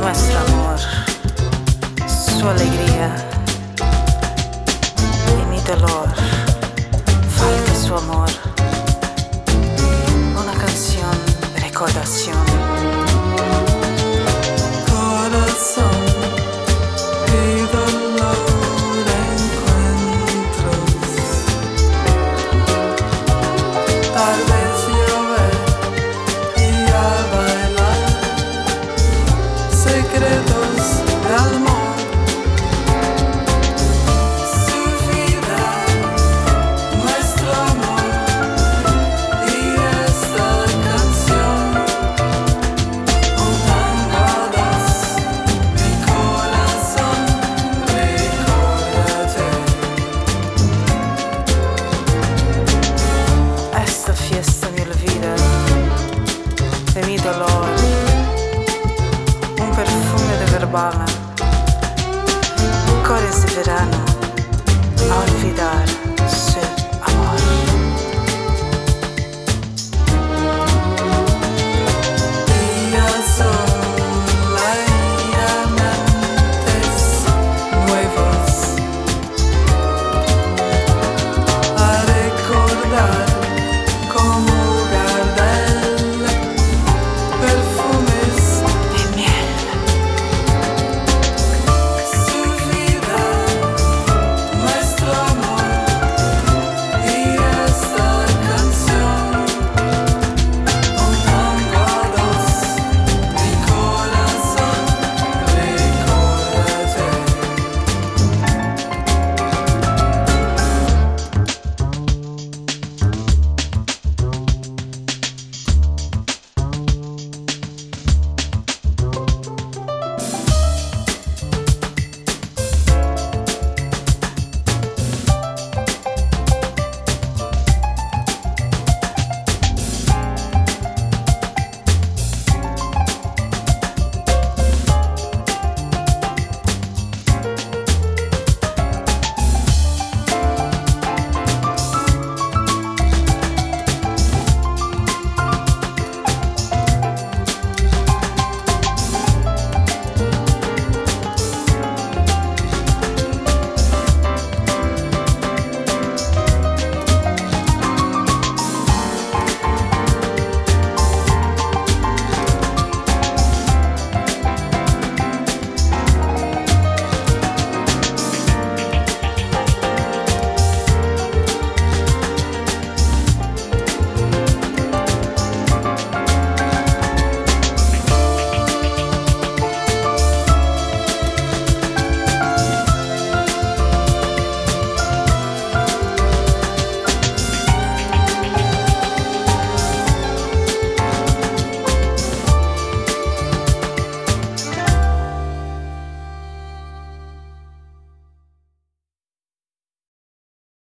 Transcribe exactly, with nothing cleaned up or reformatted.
nuestro amor, su alegría y mi dolor. Falta su amor, una canción de recordación. Corazón y dolor encuentros, tal vez llover y a bailar secretos de amor. Su vida, nuestro amor y esta canción juntadas, mi corazón recórdate. Esta fiesta me olvida de mi dolor, un perfume de verbena, cores de verano.